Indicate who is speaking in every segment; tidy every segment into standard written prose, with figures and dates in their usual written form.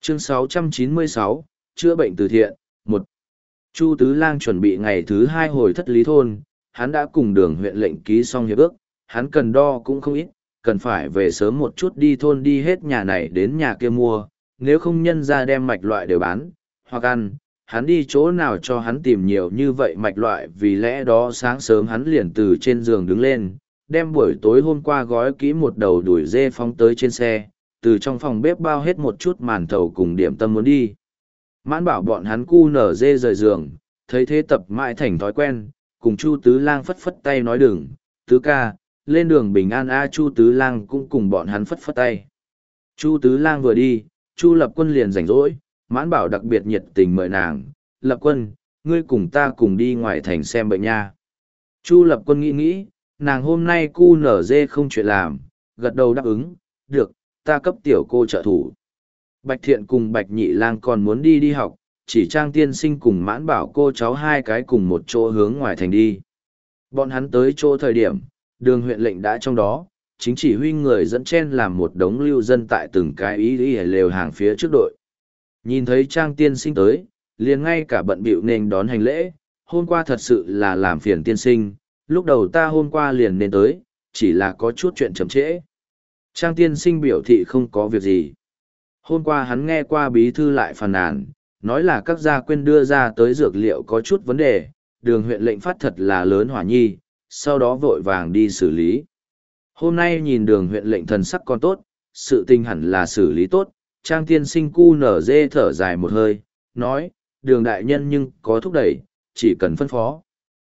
Speaker 1: Chương 696, chữa bệnh từ thiện. Một. Chu Tứ Lang chuẩn bị ngày thứ 2 hồi thất lý thôn, hắn đã cùng Đường huyện lệnh ký xong hiệp ước, hắn cần đo cũng không ít, cần phải về sớm một chút đi thôn đi hết nhà này đến nhà kia mua, nếu không nhân ra đem mạch loại đều bán, hoặc ăn, hắn đi chỗ nào cho hắn tìm nhiều như vậy mạch loại, vì lẽ đó sáng sớm hắn liền từ trên giường đứng lên, đem buổi tối hôm qua gói kỹ một đầu đùi dê phóng tới trên xe, từ trong phòng bếp bao hết một chút màn thầu cùng điểm tâm muốn đi. Mãn bảo bọn hắn cu nở dê rời giường, thấy thế tập mãi thành thói quen, cùng Chu Tứ Lang phất phất tay nói đừng, Tứ ca, lên đường bình an a. Chu Tứ Lang cũng cùng bọn hắn phất phất tay. Chu Tứ Lang vừa đi, Chu Lập Quân liền rảnh rỗi, Mãn bảo đặc biệt nhiệt tình mời nàng, Lập Quân, ngươi cùng ta cùng đi ngoài thành xem bệnh nha. Chu Lập Quân nghĩ nghĩ, nàng hôm nay cu nở dê không chuyện làm, gật đầu đáp ứng, được, ta cấp tiểu cô trợ thủ. Bạch Thiện cùng Bạch Nhị Lang còn muốn đi học, chỉ Trang tiên sinh cùng Mãn bảo cô cháu hai cái cùng một chỗ hướng ngoài thành đi. Bọn hắn tới chỗ thời điểm, Đường huyện lệnh đã trong đó, chính chỉ huy người dẫn chen làm một đống lưu dân tại từng cái ý lều hàng phía trước đội. Nhìn thấy Trang tiên sinh tới, liền ngay cả bận bịu nên đón hành lễ, hôm qua thật sự là làm phiền tiên sinh, lúc đầu ta hôm qua liền nên tới, chỉ là có chút chuyện chậm trễ. Trang tiên sinh biểu thị không có việc gì. Hôm qua hắn nghe qua bí thư lại phàn nàn, nói là các gia quyên đưa ra tới dược liệu có chút vấn đề, Đường huyện lệnh phát thật là lớn hỏa nhi, sau đó vội vàng đi xử lý. Hôm nay nhìn Đường huyện lệnh thần sắc còn tốt, sự tình hẳn là xử lý tốt, Trang tiên sinh cu nở dê thở dài một hơi, nói, Đường đại nhân nhưng có thúc đẩy, chỉ cần phân phó.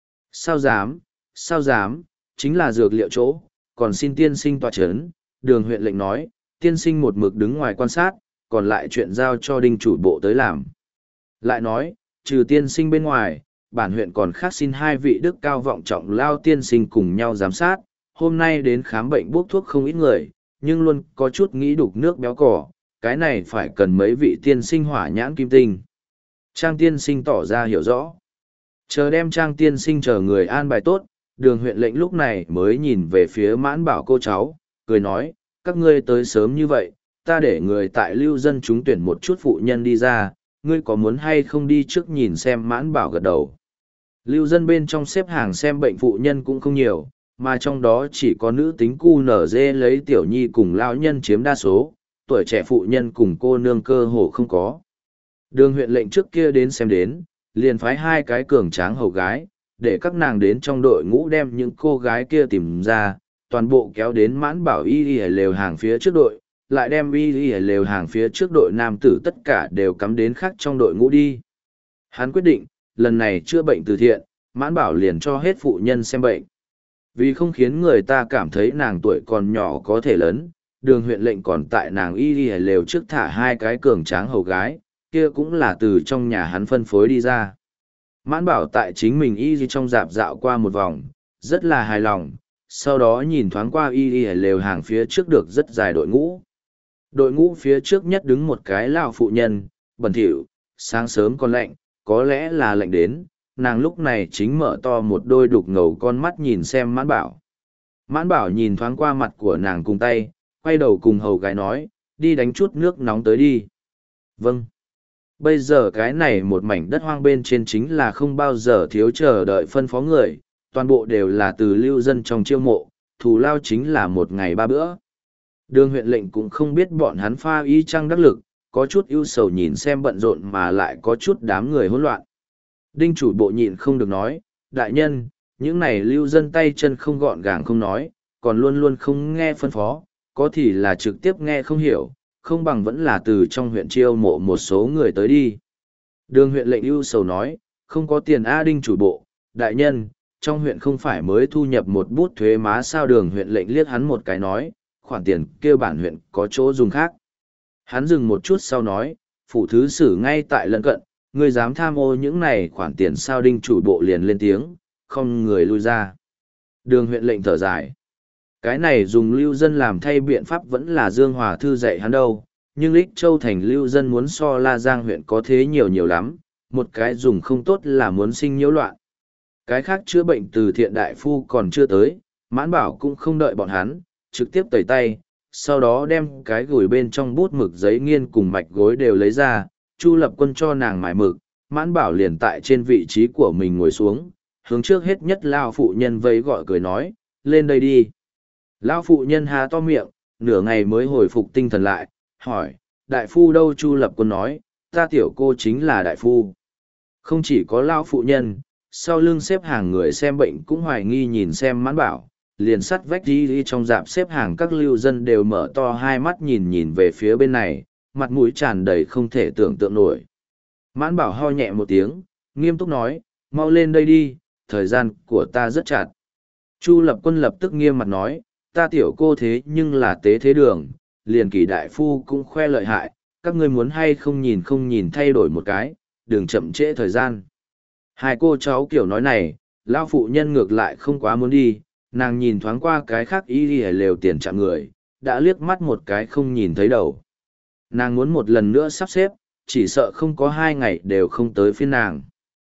Speaker 1: Sao dám, chính là dược liệu chỗ, còn xin tiên sinh tọa chấn. Đường huyện lệnh nói, tiên sinh một mực đứng ngoài quan sát, còn lại chuyện giao cho đinh chủ bộ tới làm. Lại nói, trừ tiên sinh bên ngoài, bản huyện còn khác xin hai vị đức cao vọng trọng lao tiên sinh cùng nhau giám sát, hôm nay đến khám bệnh bốc thuốc không ít người, nhưng luôn có chút nghĩ đục nước béo cỏ, cái này phải cần mấy vị tiên sinh hỏa nhãn kim tinh. Trang tiên sinh tỏ ra hiểu rõ. Chờ đem Trang tiên sinh chờ người an bài tốt, Đường huyện lệnh lúc này mới nhìn về phía Mãn bảo cô cháu, cười nói, các ngươi tới sớm như vậy, ta để người tại lưu dân chúng tuyển một chút phụ nhân đi ra, ngươi có muốn hay không đi trước nhìn xem. Mãn bảo gật đầu. Lưu dân bên trong xếp hàng xem bệnh phụ nhân cũng không nhiều, mà trong đó chỉ có nữ tính cu nở dê lấy tiểu nhi cùng lão nhân chiếm đa số, tuổi trẻ phụ nhân cùng cô nương cơ hồ không có. Đường huyện lệnh trước kia đến xem đến, liền phái hai cái cường tráng hầu gái, để các nàng đến trong đội ngũ đem những cô gái kia tìm ra, toàn bộ kéo đến Mãn bảo y lều hàng phía trước đội, lại đem y lều hàng phía trước đội nam tử tất cả đều cắm đến khác trong đội ngũ đi. Hắn quyết định, lần này chữa bệnh từ thiện, Mãn bảo liền cho hết phụ nhân xem bệnh. Vì không khiến người ta cảm thấy nàng tuổi còn nhỏ có thể lớn, Đường huyện lệnh còn tại nàng y lều trước thả hai cái cường tráng hầu gái, kia cũng là từ trong nhà hắn phân phối đi ra. Mãn bảo tại chính mình y trong dạp dạo qua một vòng, rất là hài lòng, sau đó nhìn thoáng qua y lều hàng phía trước được rất dài đội ngũ. Đội ngũ phía trước nhất đứng một cái lão phụ nhân, bẩn thỉu, sáng sớm còn lạnh, có lẽ là lạnh đến, nàng lúc này chính mở to một đôi đục ngầu con mắt nhìn xem Mãn bảo. Mãn bảo nhìn thoáng qua mặt của nàng cùng tay, quay đầu cùng hầu gái nói, đi đánh chút nước nóng tới đi. Vâng. Bây giờ cái này một mảnh đất hoang bên trên chính là không bao giờ thiếu chờ đợi phân phó người, toàn bộ đều là từ lưu dân trong chiêu mộ, thù lao chính là một ngày 3 bữa. Đường huyện lệnh cũng không biết bọn hắn pha y trăng đắc lực, có chút ưu sầu nhìn xem bận rộn mà lại có chút đám người hỗn loạn. Đinh chủ bộ nhịn không được nói, đại nhân, những này lưu dân tay chân không gọn gàng không nói, còn luôn luôn không nghe phân phó, có thì là trực tiếp nghe không hiểu, không bằng vẫn là từ trong huyện chiêu mộ một số người tới đi. Đường huyện lệnh ưu sầu nói, không có tiền a. Đinh chủ bộ, đại nhân, trong huyện không phải mới thu nhập một bút thuế má sao. Đường huyện lệnh liếc hắn một cái nói, khoản tiền kêu bản huyện có chỗ dùng khác. Hắn dừng một chút sau nói, phủ thứ sử ngay tại lân cận, ngươi dám tham ô những này khoản tiền sao. Đinh chủ bộ liền lên tiếng, không người lui ra. Đường huyện lệnh thở dài. Cái này dùng lưu dân làm thay biện pháp vẫn là Dương Hòa Thư dạy hắn đâu, nhưng Lích Châu thành lưu dân muốn so La Giang huyện có thế nhiều lắm, một cái dùng không tốt là muốn sinh nhiễu loạn. Cái khác chữa bệnh từ thiện đại phu còn chưa tới, Mãn bảo cũng không đợi bọn hắn, trực tiếp tẩy tay, sau đó đem cái gửi bên trong bút mực giấy nghiên cùng mạch gối đều lấy ra, Chu Lập Quân cho nàng mài mực, Mãn Bảo liền tại trên vị trí của mình ngồi xuống, hướng trước hết nhất lao phụ nhân vẫy gọi cười nói, lên đây đi. Lao phụ nhân há to miệng, nửa ngày mới hồi phục tinh thần lại, hỏi, đại phu đâu? Chu Lập Quân nói, ta tiểu cô chính là đại phu. Không chỉ có lao phụ nhân, sau lưng xếp hàng người xem bệnh cũng hoài nghi nhìn xem Mãn Bảo, liền sắt vách đi trong dạp xếp hàng các lưu dân đều mở to hai mắt nhìn về phía bên này, mặt mũi tràn đầy không thể tưởng tượng nổi. Mãn Bảo ho nhẹ một tiếng, nghiêm túc nói, mau lên đây đi, thời gian của ta rất chặt. Chu Lập Quân lập tức nghiêm mặt nói, ta tiểu cô thế nhưng là tế thế đường, liền kỳ đại phu cũng khoe lợi hại, các ngươi muốn hay không nhìn thay đổi một cái, đừng chậm trễ thời gian. Hai cô cháu kiểu nói này, lão phụ nhân ngược lại không quá muốn đi, nàng nhìn thoáng qua cái khác y lều tiền chạm người, đã liếc mắt một cái không nhìn thấy đầu. Nàng muốn một lần nữa sắp xếp, chỉ sợ không có 2 ngày đều không tới phiên nàng.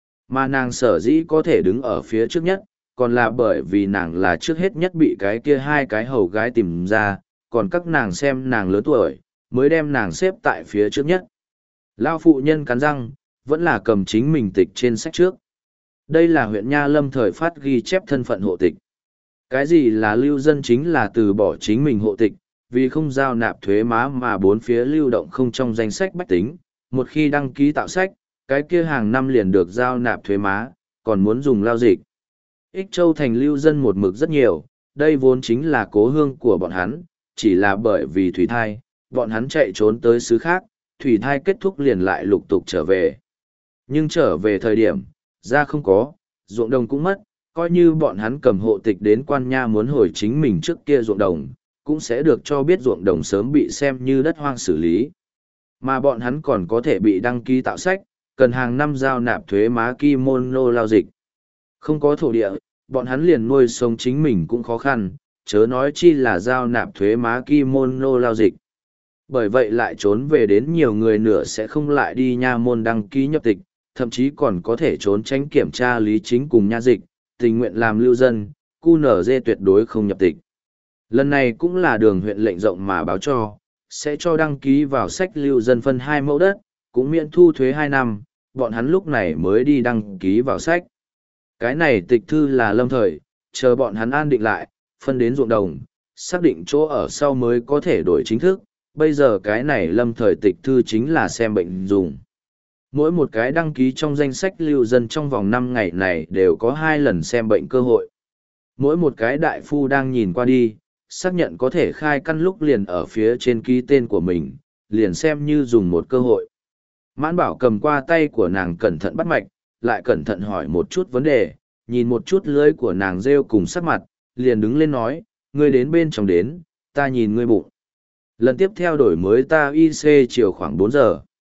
Speaker 1: Mà nàng sở dĩ có thể đứng ở phía trước nhất, còn là bởi vì nàng là trước hết nhất bị cái kia 2 cái hầu gái tìm ra, còn các nàng xem nàng lớn tuổi, mới đem nàng xếp tại phía trước nhất. Lao phụ nhân cắn răng, vẫn là cầm chính mình tịch trên sách trước. Đây là huyện Nha Lâm thời phát ghi chép thân phận hộ tịch. Cái gì là lưu dân chính là từ bỏ chính mình hộ tịch, vì không giao nạp thuế má mà bốn phía lưu động không trong danh sách bách tính. Một khi đăng ký tạo sách, cái kia hàng năm liền được giao nạp thuế má, còn muốn dùng lao dịch. Ích Châu thành lưu dân một mực rất nhiều, đây vốn chính là cố hương của bọn hắn, chỉ là bởi vì thủy thai, bọn hắn chạy trốn tới xứ khác, thủy thai kết thúc liền lại lục tục trở về. Nhưng trở về thời điểm, ra không có, ruộng đồng cũng mất, coi như bọn hắn cầm hộ tịch đến quan nha muốn hồi chính mình trước kia ruộng đồng, cũng sẽ được cho biết ruộng đồng sớm bị xem như đất hoang xử lý. Mà bọn hắn còn có thể bị đăng ký tạo sách, cần hàng năm giao nạp thuế má kimono lao dịch. Không có thổ địa, bọn hắn liền nuôi sống chính mình cũng khó khăn, chớ nói chi là giao nạp thuế má kimono lao dịch. Bởi vậy lại trốn về đến nhiều người nửa sẽ không lại đi nha môn đăng ký nhập tịch, thậm chí còn có thể trốn tránh kiểm tra lý chính cùng nha dịch, tình nguyện làm lưu dân, QNZ tuyệt đối không nhập tịch. Lần này cũng là đường huyện lệnh rộng mà báo cho, sẽ cho đăng ký vào sách lưu dân phân 2 mẫu đất, cũng miễn thu thuế 2 năm, bọn hắn lúc này mới đi đăng ký vào sách. Cái này tịch thư là lâm thời, chờ bọn hắn an định lại, phân đến ruộng đồng, xác định chỗ ở sau mới có thể đổi chính thức, bây giờ cái này lâm thời tịch thư chính là xem bệnh dùng. Mỗi một cái đăng ký trong danh sách lưu dân trong vòng 5 ngày này đều có 2 lần xem bệnh cơ hội. Mỗi một cái đại phu đang nhìn qua đi, xác nhận có thể khai căn lúc liền ở phía trên ký tên của mình, liền xem như dùng một cơ hội. Mãn Bảo cầm qua tay của nàng cẩn thận bắt mạch, lại cẩn thận hỏi một chút vấn đề, nhìn một chút lưỡi của nàng rêu cùng sắc mặt, liền đứng lên nói, ngươi đến bên trong đến, ta nhìn ngươi bụng. Lần tiếp theo đổi mới ta IC chiều khoảng 4 giờ.